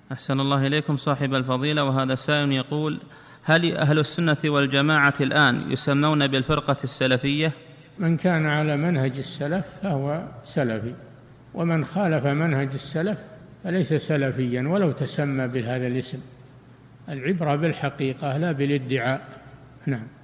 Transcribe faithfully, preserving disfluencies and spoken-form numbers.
أحسن الله إليكم صاحب الفضيلة. وهذا سائل يقول: هل أهل السنة والجماعة الآن يسمون بالفرقة السلفية؟ من كان على منهج السلف فهو سلفي، ومن خالف منهج السلف فليس سلفيا ولو تسمى بهذا الاسم. العبرة بالحقيقة لا بالادعاء. نعم.